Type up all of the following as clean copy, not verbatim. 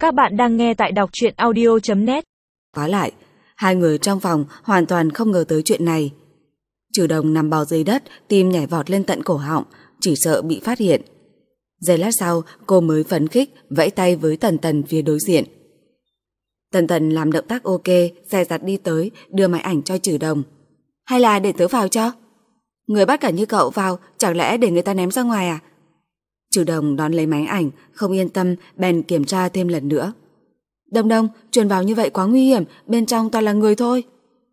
Các bạn đang nghe tại đọc truyện audio.net. Khóa lại, hai người trong phòng hoàn toàn không ngờ tới chuyện này. Trừ Đồng nằm bò dưới đất, tim nhảy vọt lên tận cổ họng, chỉ sợ bị phát hiện. Giây lát sau, cô mới phấn khích vẫy tay với Tần Tần phía đối diện. Tần Tần làm động tác ok, dè dặt đi tới, đưa máy ảnh cho Trừ Đồng. Hay là để tớ vào cho? Người bắt cả như cậu vào, chẳng lẽ để người ta ném ra ngoài à? Trừ Đồng đón lấy máy ảnh, không yên tâm, bèn kiểm tra thêm lần nữa. Đồng, truyền vào như vậy quá nguy hiểm, bên trong toàn là người thôi.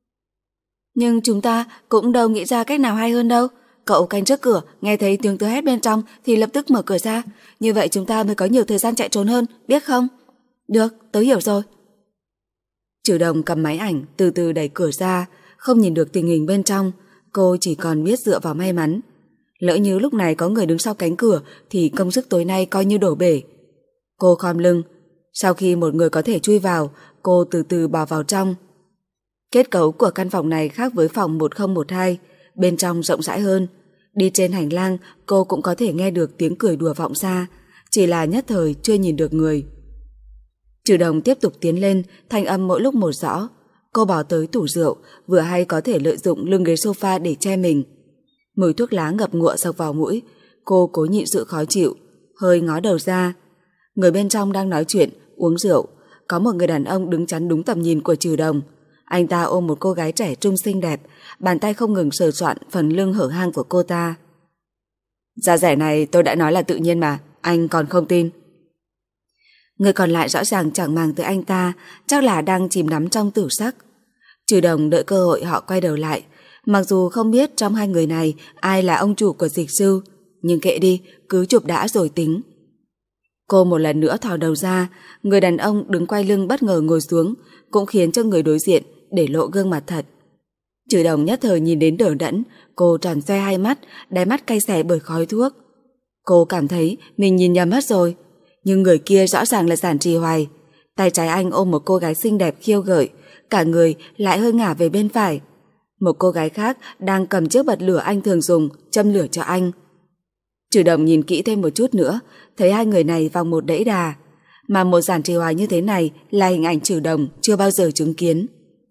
Nhưng chúng ta cũng đâu nghĩ ra cách nào hay hơn đâu. Cậu canh trước cửa, nghe thấy tiếng tớ hét bên trong thì lập tức mở cửa ra. Như vậy chúng ta mới có nhiều thời gian chạy trốn hơn, biết không? Được, tớ hiểu rồi. Trừ Đồng cầm máy ảnh, từ từ đẩy cửa ra, không nhìn được tình hình bên trong. Cô chỉ còn biết dựa vào may mắn. Lỡ như lúc này có người đứng sau cánh cửa thì công sức tối nay coi như đổ bể. Cô khom lưng. Sau khi một người có thể chui vào, cô từ từ bò vào trong. Kết cấu của căn phòng này khác với phòng 1012, bên trong rộng rãi hơn. Đi trên hành lang, cô cũng có thể nghe được tiếng cười đùa vọng ra, chỉ là nhất thời chưa nhìn được người. Trừ Đồng tiếp tục tiến lên, thanh âm mỗi lúc một rõ. Cô bỏ tới tủ rượu, vừa hay có thể lợi dụng lưng ghế sofa để che mình. Mùi thuốc lá ngập ngụa sộc vào mũi, cô cố nhịn sự khó chịu, hơi ngó đầu ra. Người bên trong đang nói chuyện, uống rượu. Có một người đàn ông đứng chắn đúng tầm nhìn của Trừ Đồng. Anh ta ôm một cô gái trẻ trung xinh đẹp, bàn tay không ngừng sờ soạn phần lưng hở hang của cô ta. Da rẻ này tôi đã nói là tự nhiên mà, anh còn không tin. Người còn lại rõ ràng chẳng màng tới anh ta, chắc là đang chìm đắm trong tử sắc. Trừ Đồng đợi cơ hội họ quay đầu lại. Mặc dù không biết trong hai người này ai là ông chủ của dịch sư, nhưng kệ đi, cứ chụp đã rồi tính. Cô một lần nữa thò đầu ra, người đàn ông đứng quay lưng bất ngờ ngồi xuống, cũng khiến cho người đối diện để lộ gương mặt thật. Trừ Đồng nhất thời nhìn đến đờ đẫn, cô tròn xoe hai mắt, đáy mắt cay xè bởi khói thuốc. Cô cảm thấy mình nhìn nhầm mất rồi, nhưng người kia rõ ràng là Giản Trì Hoài. Tay trái anh ôm một cô gái xinh đẹp khiêu gợi, cả người lại hơi ngả về bên phải. Một cô gái khác đang cầm chiếc bật lửa anh thường dùng, châm lửa cho anh. Trừ Đồng nhìn kỹ thêm một chút nữa, thấy hai người này vòng một đẫy đà. Mà một Giản Trì Hoài như thế này là hình ảnh Trừ Đồng chưa bao giờ chứng kiến.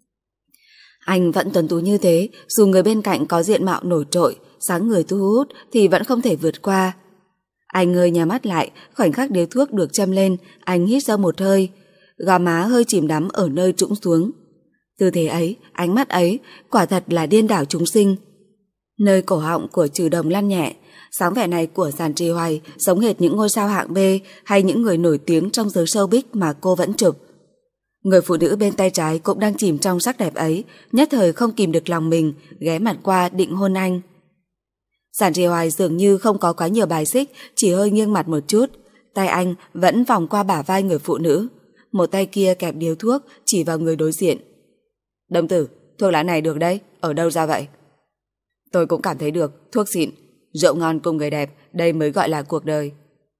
Anh vẫn tuấn tú như thế, dù người bên cạnh có diện mạo nổi trội, sáng người thu hút thì vẫn không thể vượt qua. Anh ngơi nhắm mắt lại, khoảnh khắc điếu thuốc được châm lên, anh hít sâu một hơi, gò má hơi chìm đắm ở nơi trũng xuống. Tư thế ấy, ánh mắt ấy, quả thật là điên đảo chúng sinh. Nơi cổ họng của Trừ Đồng lăn nhẹ, sáng vẻ này của Giản Trì Hoài giống hệt những ngôi sao hạng B hay những người nổi tiếng trong giới showbiz mà cô vẫn chụp. Người phụ nữ bên tay trái cũng đang chìm trong sắc đẹp ấy, nhất thời không kìm được lòng mình, ghé mặt qua định hôn anh. Giản Trì Hoài dường như không có quá nhiều bài xích, chỉ hơi nghiêng mặt một chút, tay anh vẫn vòng qua bả vai người phụ nữ, một tay kia kẹp điếu thuốc chỉ vào người đối diện. Đồng tử, thuốc lá này được đấy, ở đâu ra vậy? Tôi cũng cảm thấy được, thuốc xịn, rượu ngon cùng người đẹp, đây mới gọi là cuộc đời.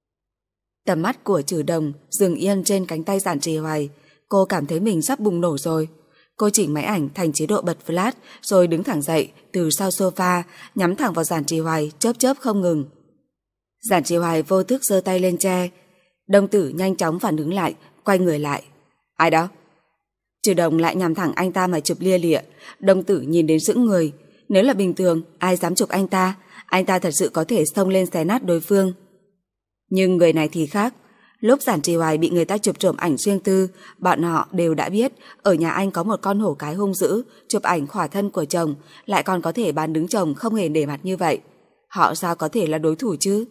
Tầm mắt của Trừ Đồng dừng yên trên cánh tay Giản Trì Hoài, cô cảm thấy mình sắp bùng nổ rồi. Cô chỉnh máy ảnh thành chế độ bật flash rồi đứng thẳng dậy từ sau sofa, nhắm thẳng vào Giản Trì Hoài, chớp chớp không ngừng. Giản Trì Hoài vô thức giơ tay lên che. Đồng tử nhanh chóng phản ứng lại, quay người lại. Ai đó? Trừ Đồng lại nhằm thẳng anh ta mà chụp lia lịa. Đồng tử nhìn đến sững người. Nếu là bình thường, ai dám chụp anh ta thật sự có thể xông lên xé nát đối phương. Nhưng người này thì khác. Lúc Giản Trì Hoài bị người ta chụp trộm ảnh riêng tư, bọn họ đều đã biết ở nhà anh có một con hổ cái hung dữ, chụp ảnh khỏa thân của chồng, lại còn có thể bán đứng chồng không hề để mặt như vậy. Họ sao có thể là đối thủ chứ?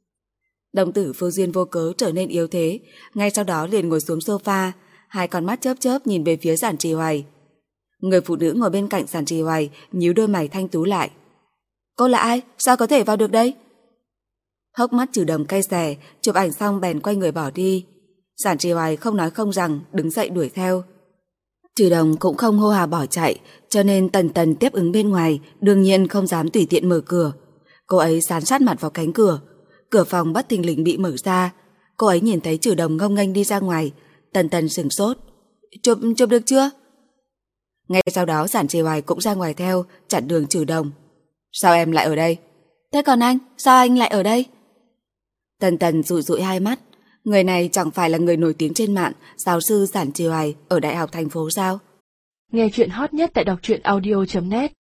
Đồng tử vô duyên vô cớ trở nên yếu thế, ngay sau đó liền ngồi xuống sofa, hai con mắt chớp chớp nhìn về phía Giản Trì Hoài. Người phụ nữ ngồi bên cạnh Giản Trì Hoài nhíu đôi mày thanh tú lại. Cô là ai? Sao có thể vào được đây? Hốc mắt Trừ Đồng cay xè, chụp ảnh xong bèn quay người bỏ đi. Giản Trì Hoài không nói không rằng, đứng dậy đuổi theo. Trừ Đồng cũng không hô hào bỏ chạy, cho nên Tần Tần tiếp ứng bên ngoài, đương nhiên không dám tùy tiện mở cửa. Cô ấy dán sát mặt vào cánh cửa. Cửa phòng bất thình lình bị mở ra. Cô ấy nhìn thấy Trừ Đồng ngông nghênh đi ra ngoài. Tần Tần sửng sốt. Chụp được chưa? Ngay sau đó Giản Trì Hoài cũng ra ngoài theo, chặn đường Trừ Đồng. Sao em lại ở đây? Thế còn anh, sao anh lại ở đây? Tần Tần dụi dụi hai mắt. Người này chẳng phải là người nổi tiếng trên mạng, giáo sư Giản Chiêu Ai ở Đại học thành phố sao? Nghe chuyện hot nhất tại đọc truyện audio.net